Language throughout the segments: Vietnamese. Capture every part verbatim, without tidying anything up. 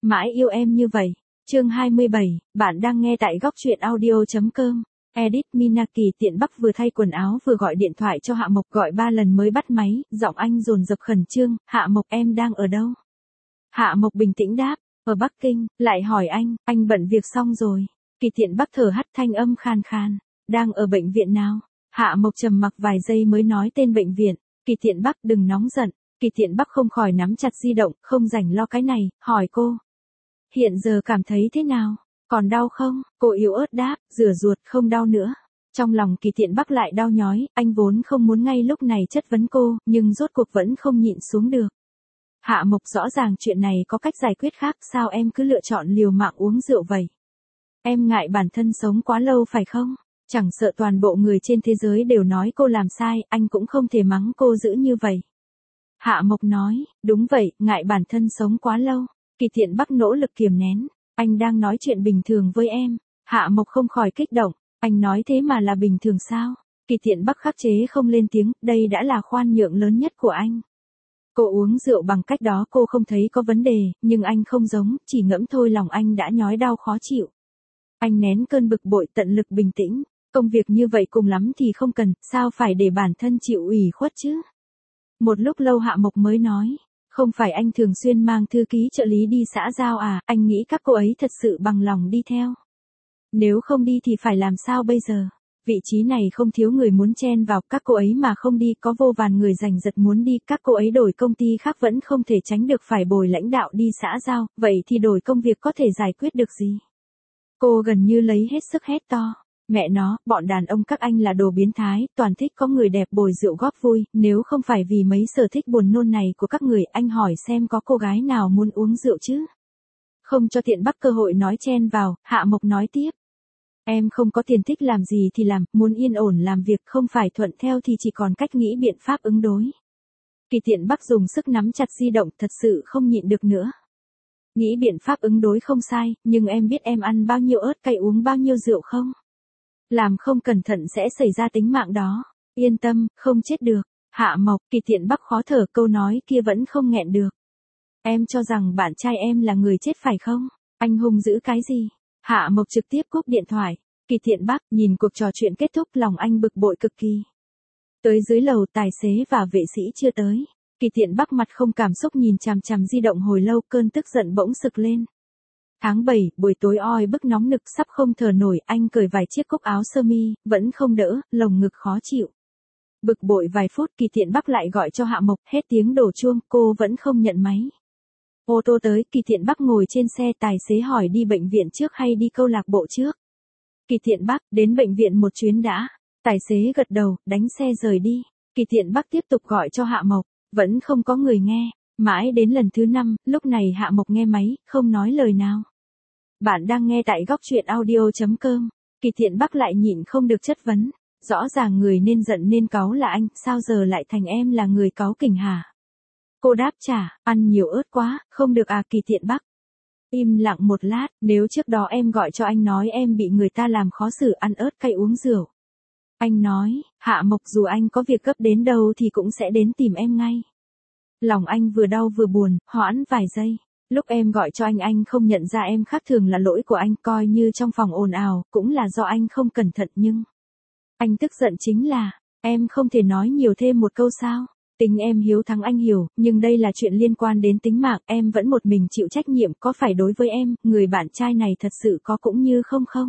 Mãi yêu em như vậy. Chương hai mươi bảy, bạn đang nghe tại góc truyện audio chấm com. Edit Minaki tiện Bắc vừa thay quần áo vừa gọi điện thoại cho Hạ Mộc, gọi ba lần mới bắt máy, giọng anh dồn dập khẩn trương. Hạ Mộc, em đang ở đâu? Hạ Mộc bình tĩnh đáp, ở Bắc Kinh. Lại hỏi anh, anh bận việc xong rồi. Kỳ tiện Bắc thở hắt, thanh âm khan khan. Đang ở bệnh viện nào? Hạ Mộc trầm mặc vài giây mới nói tên bệnh viện. Kỳ tiện Bắc, đừng nóng giận. Kỳ tiện Bắc không khỏi nắm chặt di động, không rảnh lo cái này, hỏi cô. Hiện giờ cảm thấy thế nào? Còn đau không? Cô yếu ớt đáp, rửa ruột, không đau nữa. Trong lòng Kỳ tiện Bắc lại đau nhói, anh vốn không muốn ngay lúc này chất vấn cô, nhưng rốt cuộc vẫn không nhịn xuống được. Hạ Mộc, rõ ràng chuyện này có cách giải quyết khác, sao em cứ lựa chọn liều mạng uống rượu vậy? Em ngại bản thân sống quá lâu phải không? Chẳng sợ toàn bộ người trên thế giới đều nói cô làm sai, anh cũng không thể mắng cô dữ như vậy. Hạ Mộc nói, đúng vậy, ngại bản thân sống quá lâu. Kỳ tiện Bắc nỗ lực kiềm nén, anh đang nói chuyện bình thường với em. Hạ Mộc không khỏi kích động, anh nói thế mà là bình thường sao? Kỳ tiện Bắc khắc chế không lên tiếng, đây đã là khoan nhượng lớn nhất của anh. Cô uống rượu bằng cách đó cô không thấy có vấn đề, nhưng anh không giống, chỉ ngẫm thôi lòng anh đã nhói đau khó chịu. Anh nén cơn bực bội, tận lực bình tĩnh, công việc như vậy cùng lắm thì không cần, sao phải để bản thân chịu ủy khuất chứ? Một lúc lâu Hạ Mộc mới nói, không phải anh thường xuyên mang thư ký trợ lý đi xã giao à, anh nghĩ các cô ấy thật sự bằng lòng đi theo. Nếu không đi thì phải làm sao bây giờ? Vị trí này không thiếu người muốn chen vào, các cô ấy mà không đi có vô vàn người giành giật muốn đi, các cô ấy đổi công ty khác vẫn không thể tránh được phải bồi lãnh đạo đi xã giao, vậy thì đổi công việc có thể giải quyết được gì? Cô gần như lấy hết sức hét to. Mẹ nó, bọn đàn ông các anh là đồ biến thái, toàn thích có người đẹp bồi rượu góp vui, nếu không phải vì mấy sở thích buồn nôn này của các người, anh hỏi xem có cô gái nào muốn uống rượu chứ? Không cho tiện Bắc cơ hội nói chen vào, Hạ Mộc nói tiếp. Em không có tiền, thích làm gì thì làm, muốn yên ổn làm việc, không phải thuận theo thì chỉ còn cách nghĩ biện pháp ứng đối. Kỳ tiện Bắc dùng sức nắm chặt di động, thật sự không nhịn được nữa. Nghĩ biện pháp ứng đối không sai, nhưng em biết em ăn bao nhiêu ớt cay, uống bao nhiêu rượu không? Làm không cẩn thận sẽ xảy ra tính mạng đó. Yên tâm, không chết được. Hạ Mộc, Kỳ tiện Bắc khó thở, câu nói kia vẫn không nghẹn được. Em cho rằng bạn trai em là người chết phải không? Anh hung dữ cái gì? Hạ Mộc trực tiếp cúp điện thoại. Kỳ tiện Bắc nhìn cuộc trò chuyện kết thúc, lòng anh bực bội cực kỳ. Tới dưới lầu, tài xế và vệ sĩ chưa tới. Kỳ tiện Bắc mặt không cảm xúc nhìn chằm chằm di động hồi lâu, cơn tức giận bỗng sực lên. Tháng bảy, buổi tối oi bức nóng nực sắp không thở nổi, anh cởi vài chiếc cúc áo sơ mi, vẫn không đỡ, lồng ngực khó chịu. Bực bội vài phút, Kỳ tiện Bắc lại gọi cho Hạ Mộc, hết tiếng đổ chuông, cô vẫn không nhận máy. Ô tô tới, Kỳ tiện Bắc ngồi trên xe, tài xế hỏi đi bệnh viện trước hay đi câu lạc bộ trước. Kỳ tiện Bắc, đến bệnh viện một chuyến đã. Tài xế gật đầu, đánh xe rời đi. Kỳ tiện Bắc tiếp tục gọi cho Hạ Mộc, vẫn không có người nghe. Mãi đến lần thứ năm, lúc này Hạ Mộc nghe máy, không nói lời nào. Bạn đang nghe tại góc truyện audio chấm com. Kỳ tiện Bắc lại nhịn không được chất vấn. Rõ ràng người nên giận nên cáu là anh, sao giờ lại thành em là người cáu kỉnh hả? Cô đáp trả, ăn nhiều ớt quá, không được à? Kỳ tiện Bắc im lặng một lát, nếu trước đó em gọi cho anh nói em bị người ta làm khó xử, ăn ớt cay, uống rượu. Anh nói, Hạ Mộc, dù anh có việc gấp đến đâu thì cũng sẽ đến tìm em ngay. Lòng anh vừa đau vừa buồn, hoãn vài giây. Lúc em gọi cho anh anh không nhận ra em khác thường là lỗi của anh, coi như trong phòng ồn ào, cũng là do anh không cẩn thận, nhưng anh tức giận chính là, em không thể nói nhiều thêm một câu sao? Tính em hiếu thắng anh hiểu, nhưng đây là chuyện liên quan đến tính mạng, em vẫn một mình chịu trách nhiệm, có phải đối với em, người bạn trai này thật sự có cũng như không không?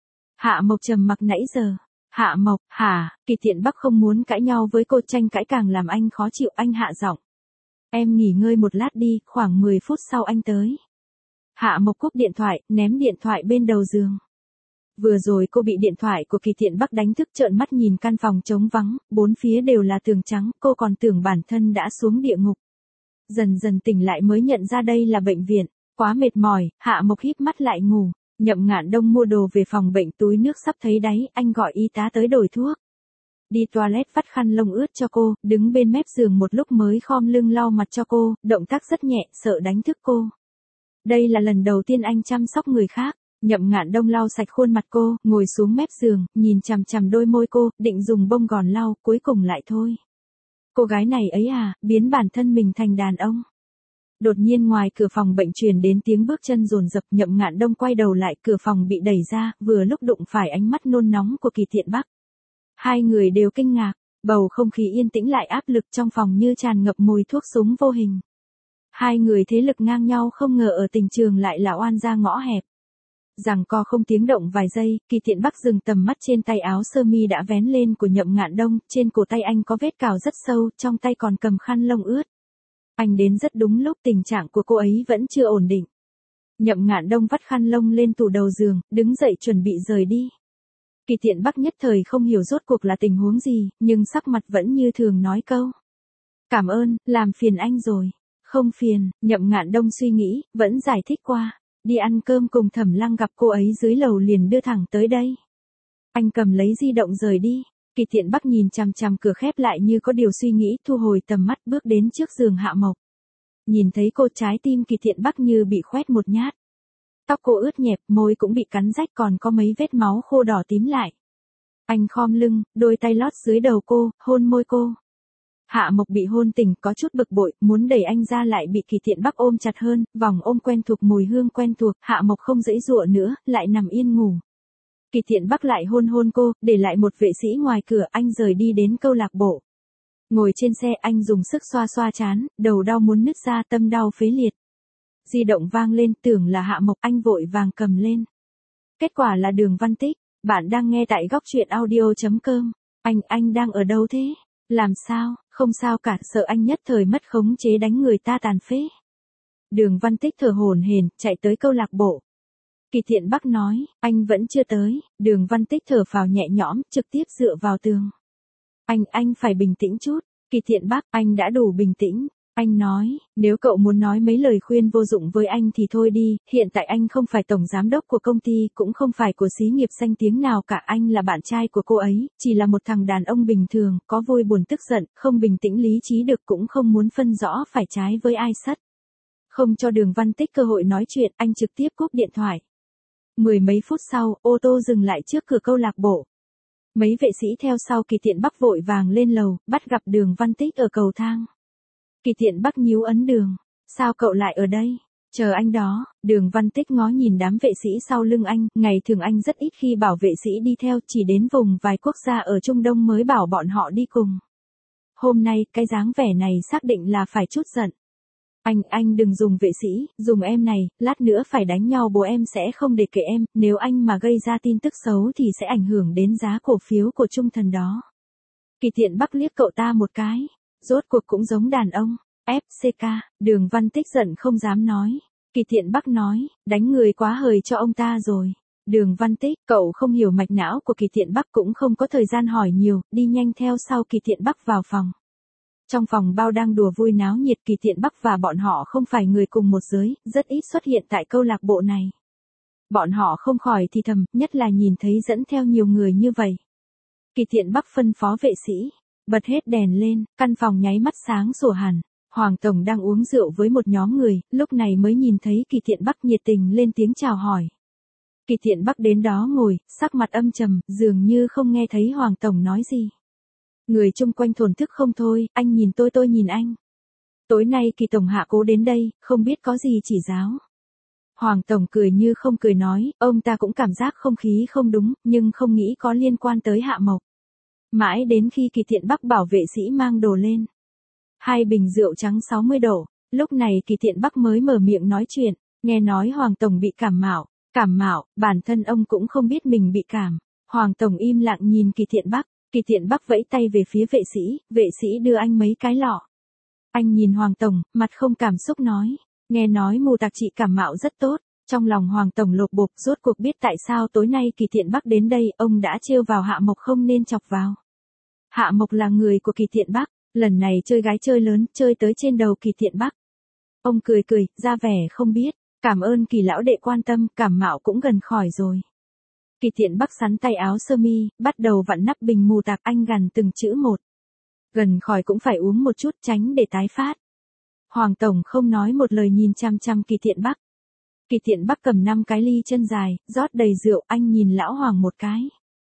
Hạ Mộc trầm mặc nãy giờ. Hạ Mộc, hả? Kỳ tiện Bắc không muốn cãi nhau với cô, tranh cãi càng làm anh khó chịu, anh hạ giọng. Em nghỉ ngơi một lát đi, khoảng mười phút sau anh tới. Hạ Mộc cúp điện thoại, ném điện thoại bên đầu giường. Vừa rồi cô bị điện thoại của Kỳ tiện Bắc đánh thức, trợn mắt nhìn căn phòng trống vắng, bốn phía đều là tường trắng, cô còn tưởng bản thân đã xuống địa ngục. Dần dần tỉnh lại mới nhận ra đây là bệnh viện, quá mệt mỏi, Hạ Mộc híp mắt lại ngủ. Nhậm Ngạn Đông mua đồ về phòng bệnh, túi nước sắp thấy đáy, anh gọi y tá tới đổi thuốc. Đi toilet vắt khăn lông ướt cho cô, đứng bên mép giường một lúc mới khom lưng lau mặt cho cô, động tác rất nhẹ, sợ đánh thức cô. Đây là lần đầu tiên anh chăm sóc người khác. Nhậm Ngạn Đông lau sạch khuôn mặt cô, ngồi xuống mép giường, nhìn chằm chằm đôi môi cô, định dùng bông gòn lau, cuối cùng lại thôi. Cô gái này ấy à, biến bản thân mình thành đàn ông. Đột nhiên ngoài cửa phòng bệnh truyền đến tiếng bước chân dồn dập, Nhậm Ngạn Đông quay đầu lại, cửa phòng bị đẩy ra, vừa lúc đụng phải ánh mắt nôn nóng của Kỳ Thiện Bắc. Hai người đều kinh ngạc, bầu không khí yên tĩnh lại áp lực trong phòng như tràn ngập mùi thuốc súng vô hình. Hai người thế lực ngang nhau không ngờ ở tình trường lại là oan gia ngõ hẹp. Giằng co không tiếng động vài giây, Kỳ Thiện Bắc dừng tầm mắt trên tay áo sơ mi đã vén lên của Nhậm Ngạn Đông, trên cổ tay anh có vết cào rất sâu, trong tay còn cầm khăn lông ướt. Anh đến rất đúng lúc, tình trạng của cô ấy vẫn chưa ổn định. Nhậm Ngạn Đông vắt khăn lông lên tủ đầu giường, đứng dậy chuẩn bị rời đi. Kỳ Thiện Bắc nhất thời không hiểu rốt cuộc là tình huống gì, nhưng sắc mặt vẫn như thường nói câu. Cảm ơn, làm phiền anh rồi. Không phiền, Nhậm Ngạn Đông suy nghĩ, vẫn giải thích qua. Đi ăn cơm cùng Thẩm Lăng gặp cô ấy dưới lầu liền đưa thẳng tới đây. Anh cầm lấy di động rời đi. Kỳ Thiện Bắc nhìn chằm chằm cửa khép lại như có điều suy nghĩ, thu hồi tầm mắt bước đến trước giường Hạ Mộc. Nhìn thấy cô, trái tim Kỳ Thiện Bắc như bị khoét một nhát. Tóc cô ướt nhẹp, môi cũng bị cắn rách, còn có mấy vết máu khô đỏ tím lại. Anh khom lưng, đôi tay lót dưới đầu cô, hôn môi cô. Hạ Mộc bị hôn tỉnh, có chút bực bội, muốn đẩy anh ra lại bị Kỳ Thiện Bắc ôm chặt hơn, vòng ôm quen thuộc, mùi hương quen thuộc, Hạ Mộc không giãy giụa nữa, lại nằm yên ngủ. Kỳ Thiện Bắc lại hôn hôn cô, để lại một vệ sĩ ngoài cửa, anh rời đi đến câu lạc bộ. Ngồi trên xe, anh dùng sức xoa xoa trán, đầu đau muốn nứt ra, tâm đau phế liệt. Di động vang lên, tưởng là Hạ Mộc, anh vội vàng cầm lên. Kết quả là Đường Văn Tích. Bạn đang nghe tại góc truyện audio chấm com. Anh, anh đang ở đâu thế? Làm sao? Không sao cả, sợ anh nhất thời mất khống chế đánh người ta tàn phế. Đường Văn Tích thở hổn hển, chạy tới câu lạc bộ. Kỳ Thiện Bắc nói, anh vẫn chưa tới. Đường Văn Tích thở phào nhẹ nhõm, trực tiếp dựa vào tường. Anh, anh phải bình tĩnh chút. Kỳ Thiện Bắc, anh đã đủ bình tĩnh. Anh nói, nếu cậu muốn nói mấy lời khuyên vô dụng với anh thì thôi đi, hiện tại anh không phải tổng giám đốc của công ty, cũng không phải của xí nghiệp danh tiếng nào cả, anh là bạn trai của cô ấy, chỉ là một thằng đàn ông bình thường, có vui buồn tức giận, không bình tĩnh lý trí được, cũng không muốn phân rõ phải trái với ai sất. Không cho Đường Văn Tích cơ hội nói chuyện, anh trực tiếp cúp điện thoại. Mười mấy phút sau, ô tô dừng lại trước cửa câu lạc bộ. Mấy vệ sĩ theo sau, Kỳ Thiện Bắc vội vàng lên lầu, bắt gặp Đường Văn Tích ở cầu thang. Kỳ Thiện Bắc nhíu ấn Đường, sao cậu lại ở đây? Chờ anh đó. Đường Văn Tích ngó nhìn đám vệ sĩ sau lưng anh, ngày thường anh rất ít khi bảo vệ sĩ đi theo, chỉ đến vùng vài quốc gia ở Trung Đông mới bảo bọn họ đi cùng. Hôm nay, cái dáng vẻ này xác định là phải chút giận. Anh, anh đừng dùng vệ sĩ, dùng em này, lát nữa phải đánh nhau bố em sẽ không để kệ em, nếu anh mà gây ra tin tức xấu thì sẽ ảnh hưởng đến giá cổ phiếu của Trung Thần đó. Kỳ Thiện Bắc liếc cậu ta một cái. Rốt cuộc cũng giống đàn ông. ép xê ca, Đường Văn Tích giận không dám nói. Kỳ Thiện Bắc nói, đánh người quá hời cho ông ta rồi. Đường Văn Tích, cậu không hiểu mạch não của Kỳ Thiện Bắc, cũng không có thời gian hỏi nhiều, đi nhanh theo sau Kỳ Thiện Bắc vào phòng. Trong phòng bao đang đùa vui náo nhiệt, Kỳ Thiện Bắc và bọn họ không phải người cùng một giới, rất ít xuất hiện tại câu lạc bộ này. Bọn họ không khỏi thì thầm, nhất là nhìn thấy dẫn theo nhiều người như vậy. Kỳ Thiện Bắc phân phó vệ sĩ. Bật hết đèn lên, căn phòng nháy mắt sáng sủa hẳn. Hoàng Tổng đang uống rượu với một nhóm người, lúc này mới nhìn thấy Kỳ Thiện Bắc nhiệt tình lên tiếng chào hỏi. Kỳ Thiện Bắc đến đó ngồi, sắc mặt âm trầm, dường như không nghe thấy Hoàng Tổng nói gì. Người chung quanh thổn thức không thôi, anh nhìn tôi tôi nhìn anh. Tối nay Kỳ Tổng hạ cố đến đây, không biết có gì chỉ giáo. Hoàng Tổng cười như không cười nói, ông ta cũng cảm giác không khí không đúng, nhưng không nghĩ có liên quan tới Hạ Mộc. Mãi đến khi Kỳ Thiện Bắc bảo vệ sĩ mang đồ lên. Hai bình rượu trắng sáu mươi độ, lúc này Kỳ Thiện Bắc mới mở miệng nói chuyện, nghe nói Hoàng Tổng bị cảm mạo, cảm mạo, bản thân ông cũng không biết mình bị cảm. Hoàng Tổng im lặng nhìn Kỳ Thiện Bắc, Kỳ Thiện Bắc vẫy tay về phía vệ sĩ, vệ sĩ đưa anh mấy cái lọ. Anh nhìn Hoàng Tổng, mặt không cảm xúc nói, nghe nói mù tạc trị cảm mạo rất tốt. Trong lòng Hoàng Tổng lột bột, rốt cuộc biết tại sao tối nay Kỳ Thiện Bắc đến đây, ông đã trêu vào Hạ Mộc không nên chọc vào. Hạ Mộc là người của Kỳ Thiện Bắc, lần này chơi gái chơi lớn, chơi tới trên đầu Kỳ Thiện Bắc. Ông cười cười, ra vẻ không biết, cảm ơn Kỳ lão đệ quan tâm, cảm mạo cũng gần khỏi rồi. Kỳ Thiện Bắc sắn tay áo sơ mi, bắt đầu vặn nắp bình mù tạc, anh gằn từng chữ một. Gần khỏi cũng phải uống một chút, tránh để tái phát. Hoàng Tổng không nói một lời nhìn chăm chăm Kỳ Thiện Bắc. Kỳ Thiện Bắc cầm năm cái ly chân dài, rót đầy rượu, anh nhìn lão Hoàng một cái.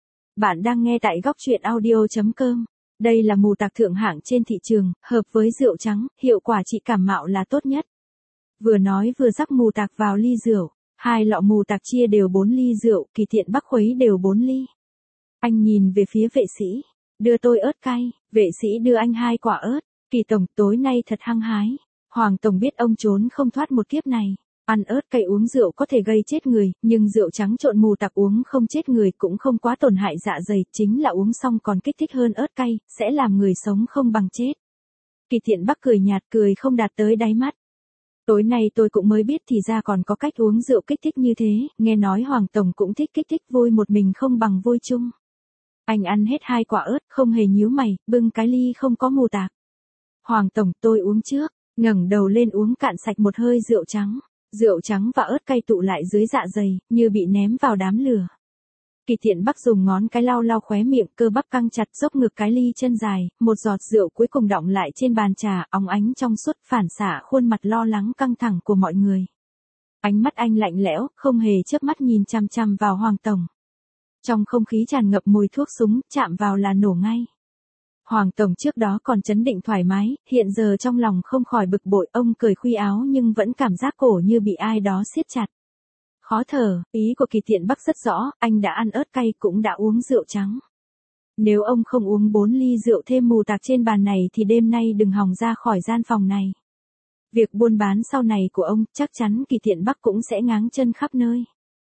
Bạn đang nghe tại góc truyện audio chấm com. Đây là mù tạc thượng hạng trên thị trường, hợp với rượu trắng, hiệu quả trị cảm mạo là tốt nhất. Vừa nói vừa rắc mù tạc vào ly rượu, hai lọ mù tạc chia đều bốn ly rượu, Kỳ Thiện Bắc khuấy đều bốn ly. Anh nhìn về phía vệ sĩ, đưa tôi ớt cay, vệ sĩ đưa anh hai quả ớt, Kỳ tổng tối nay thật hăng hái. Hoàng tổng biết ông trốn không thoát một kiếp này. Ăn ớt cay uống rượu có thể gây chết người, nhưng rượu trắng trộn mù tạc uống không chết người cũng không quá tổn hại dạ dày, chính là uống xong còn kích thích hơn ớt cay, sẽ làm người sống không bằng chết. Kỳ Thiện Bắc cười nhạt, cười không đạt tới đáy mắt. Tối nay tôi cũng mới biết thì ra còn có cách uống rượu kích thích như thế, nghe nói Hoàng tổng cũng thích kích thích, vui một mình không bằng vui chung. Anh ăn hết hai quả ớt, không hề nhíu mày, bưng cái ly không có mù tạc. Hoàng tổng, tôi uống trước, ngẩng đầu lên uống cạn sạch một hơi rượu trắng. Rượu trắng và ớt cay tụ lại dưới dạ dày, như bị ném vào đám lửa. Kỳ Thiện Bắc dùng ngón cái lau lau khóe miệng, cơ bắp căng chặt, dốc ngược cái ly chân dài, một giọt rượu cuối cùng đọng lại trên bàn trà, óng ánh trong suốt, phản xạ khuôn mặt lo lắng căng thẳng của mọi người. Ánh mắt anh lạnh lẽo, không hề chớp mắt nhìn chằm chằm vào Hoàng tổng. Trong không khí tràn ngập mùi thuốc súng, chạm vào là nổ ngay. Hoàng tổng trước đó còn trấn định thoải mái, hiện giờ trong lòng không khỏi bực bội, ông cởi khuy áo nhưng vẫn cảm giác cổ như bị ai đó siết chặt. Khó thở, ý của Kỳ Thiện Bắc rất rõ, anh đã ăn ớt cay cũng đã uống rượu trắng. Nếu ông không uống bốn ly rượu thêm mù tạc trên bàn này thì đêm nay đừng hòng ra khỏi gian phòng này. Việc buôn bán sau này của ông, chắc chắn Kỳ Thiện Bắc cũng sẽ ngáng chân khắp nơi.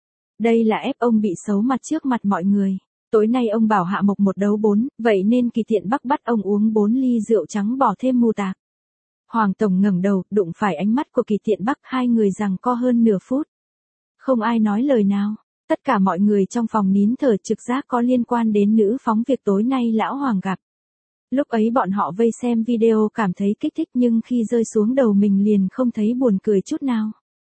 Đây là ép ông bị xấu mặt trước mặt mọi người. Tối nay ông bảo Hạ Mộc một đấu bốn, vậy nên Kỳ Thiện Bắc bắt ông uống bốn ly rượu trắng bỏ thêm mù tạc. Hoàng tổng ngẩng đầu, đụng phải ánh mắt của Kỳ Thiện Bắc, hai người giằng co hơn nửa phút. Không ai nói lời nào, tất cả mọi người trong phòng nín thở, trực giác có liên quan đến nữ phóng việc tối nay lão Hoàng gặp. Lúc ấy bọn họ vây xem video cảm thấy kích thích nhưng khi rơi xuống đầu mình liền không thấy buồn cười chút nào.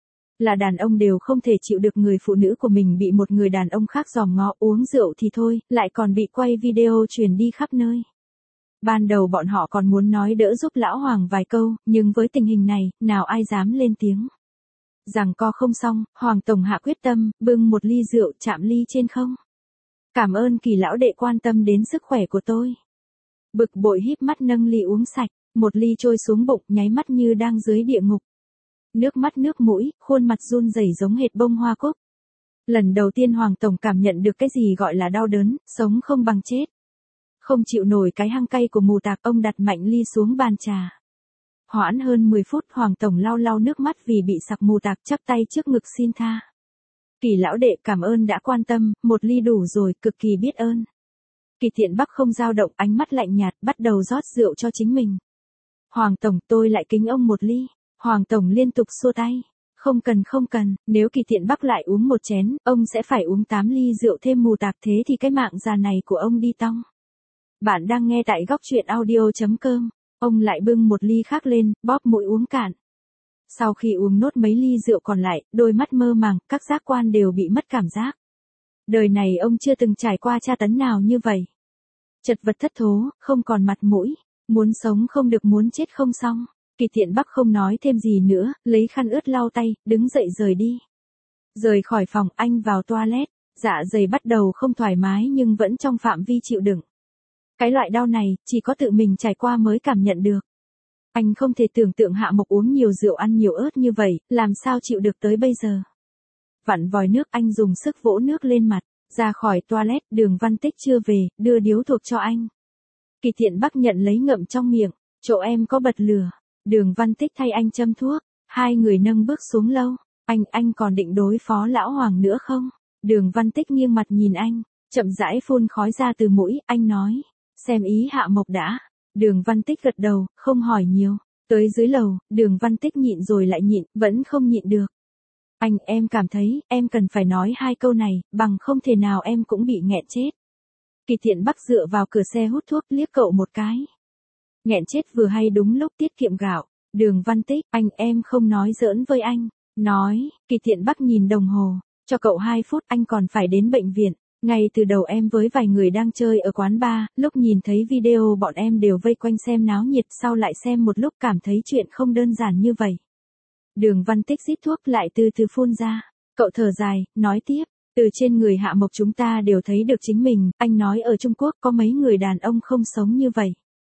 Là đàn ông đều không thể chịu được người phụ nữ của mình bị một người đàn ông khác dòm ngó, uống rượu thì thôi, lại còn bị quay video truyền đi khắp nơi. Ban đầu bọn họ còn muốn nói đỡ giúp lão Hoàng vài câu, nhưng với tình hình này, nào ai dám lên tiếng. Giằng co không xong, Hoàng tổng hạ quyết tâm, bưng một ly rượu chạm ly trên không. Cảm ơn Kỳ lão đệ quan tâm đến sức khỏe của tôi. Bực bội híp mắt nâng ly uống sạch, một ly trôi xuống bụng, nháy mắt như đang dưới địa ngục. Nước mắt nước mũi, khuôn mặt run rẩy giống hệt bông hoa cúc. Lần đầu tiên Hoàng tổng cảm nhận được cái gì gọi là đau đớn, sống không bằng chết. Không chịu nổi cái hăng cay của mù tạc, ông đặt mạnh ly xuống bàn trà. Hoãn hơn mười phút, Hoàng tổng lau lau nước mắt vì bị sặc mù tạc, chắp tay trước ngực xin tha. Kỳ lão đệ cảm ơn đã quan tâm, một ly đủ rồi, cực kỳ biết ơn. Kỳ Thiện Bắc không dao động, ánh mắt lạnh nhạt, bắt đầu rót rượu cho chính mình. Hoàng tổng, tôi lại kính ông một ly. Hoàng tổng liên tục xua tay. Không cần không cần, nếu Kỳ Thiện Bắc lại uống một chén, ông sẽ phải uống tám ly rượu thêm mù tạc, thế thì cái mạng già này của ông đi tong. Bạn đang nghe tại góc truyện audio chấm com. Ông lại bưng một ly khác lên, bóp mũi uống cạn. Sau khi uống nốt mấy ly rượu còn lại, đôi mắt mơ màng, các giác quan đều bị mất cảm giác. Đời này ông chưa từng trải qua tra tấn nào như vậy. Chật vật thất thố, không còn mặt mũi, muốn sống không được, muốn chết không xong. Kỳ Thiện Bắc không nói thêm gì nữa, lấy khăn ướt lau tay, đứng dậy rời đi. Rời khỏi phòng, anh vào toilet, dạ dày bắt đầu không thoải mái nhưng vẫn trong phạm vi chịu đựng. Cái loại đau này, chỉ có tự mình trải qua mới cảm nhận được. Anh không thể tưởng tượng Hạ Mộc uống nhiều rượu ăn nhiều ớt như vậy, làm sao chịu được tới bây giờ. Vặn vòi nước, anh dùng sức vỗ nước lên mặt, ra khỏi toilet, Đường Văn Tích chưa về, đưa điếu thuốc cho anh. Kỳ Thiện Bắc nhận lấy ngậm trong miệng, chỗ em có bật lửa. Đường Văn Tích thay anh châm thuốc, hai người nâng bước xuống lâu. Anh, anh còn định đối phó lão Hoàng nữa không? Đường Văn Tích nghiêng mặt nhìn anh, chậm rãi phun khói ra từ mũi, anh nói. Xem ý Hạ Mộc đã. Đường Văn Tích gật đầu, không hỏi nhiều. Tới dưới lầu, Đường Văn Tích nhịn rồi lại nhịn, vẫn không nhịn được. Anh, em cảm thấy, em cần phải nói hai câu này, bằng không thể nào em cũng bị nghẹn chết. Kỳ Thiện Bắc dựa vào cửa xe hút thuốc, liếc cậu một cái. Nghẹn chết vừa hay đúng lúc tiết kiệm gạo. Đường Văn Tích, anh, em không nói giỡn với anh. Nói, Kỳ Thiện Bắc nhìn đồng hồ, cho cậu hai phút, anh còn phải đến bệnh viện. Ngay từ đầu em với vài người đang chơi ở quán bar, lúc nhìn thấy video bọn em đều vây quanh xem náo nhiệt, sau lại xem một lúc cảm thấy chuyện không đơn giản như vậy. Đường Văn Tích rít thuốc lại từ từ phun ra. Cậu thở dài, nói tiếp, từ trên người Hạ Mộc chúng ta đều thấy được chính mình, anh nói ở Trung Quốc có mấy người đàn ông không sống như vậy.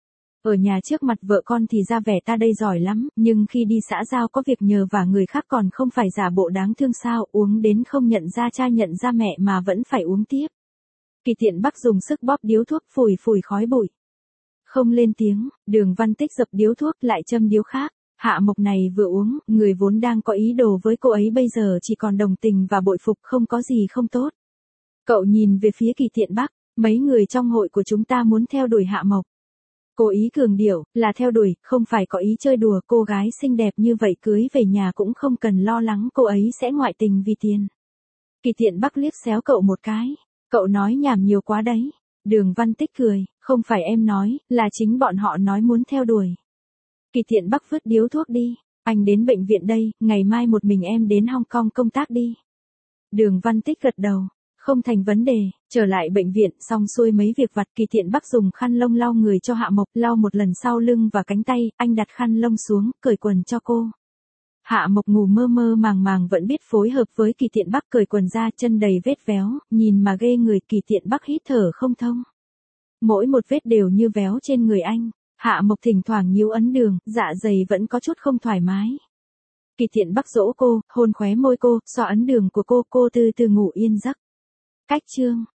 Ở nhà trước mặt vợ con thì ra vẻ ta đây giỏi lắm, nhưng khi đi xã giao có việc nhờ và người khác còn không phải giả bộ đáng thương sao, uống đến không nhận ra cha nhận ra mẹ mà vẫn phải uống tiếp. Kỳ Tiện Bắc dùng sức bóp điếu thuốc phủi phủi khói bụi. Không lên tiếng, Đường Văn Tích dập điếu thuốc lại châm điếu khác. Hạ Mộc này vừa uống, người vốn đang có ý đồ với cô ấy bây giờ chỉ còn đồng tình và bội phục, không có gì không tốt. Cậu nhìn về phía Kỳ Tiện Bắc, mấy người trong hội của chúng ta muốn theo đuổi Hạ Mộc. Cố ý cường điệu, là theo đuổi, không phải có ý chơi đùa, cô gái xinh đẹp như vậy cưới về nhà cũng không cần lo lắng cô ấy sẽ ngoại tình vì tiền. Kỳ Tiện Bắc liếc xéo cậu một cái, cậu nói nhảm nhiều quá đấy. Đường Văn Tích cười, không phải em nói, là chính bọn họ nói muốn theo đuổi. Kỳ Tiện Bắc vứt điếu thuốc đi, anh đến bệnh viện đây, ngày mai một mình em đến Hong Kong công tác đi. Đường Văn Tích gật đầu, không thành vấn đề. Trở lại bệnh viện, xong xuôi mấy việc vặt, Kỳ Tiện Bắc dùng khăn lông lau người cho Hạ Mộc, lau một lần sau lưng và cánh tay, anh đặt khăn lông xuống, cởi quần cho cô. Hạ Mộc ngủ mơ mơ màng màng vẫn biết phối hợp với Kỳ Tiện Bắc, cởi quần ra, chân đầy vết véo, nhìn mà ghê người. Kỳ Tiện Bắc hít thở không thông. Mỗi một vết đều như véo trên người anh. Hạ Mộc thỉnh thoảng nhíu ấn đường, dạ dày vẫn có chút không thoải mái. Kỳ Tiện Bắc dỗ cô, hôn khóe môi cô, xoa ấn đường của cô, cô từ từ ngủ yên giấc. Cách chương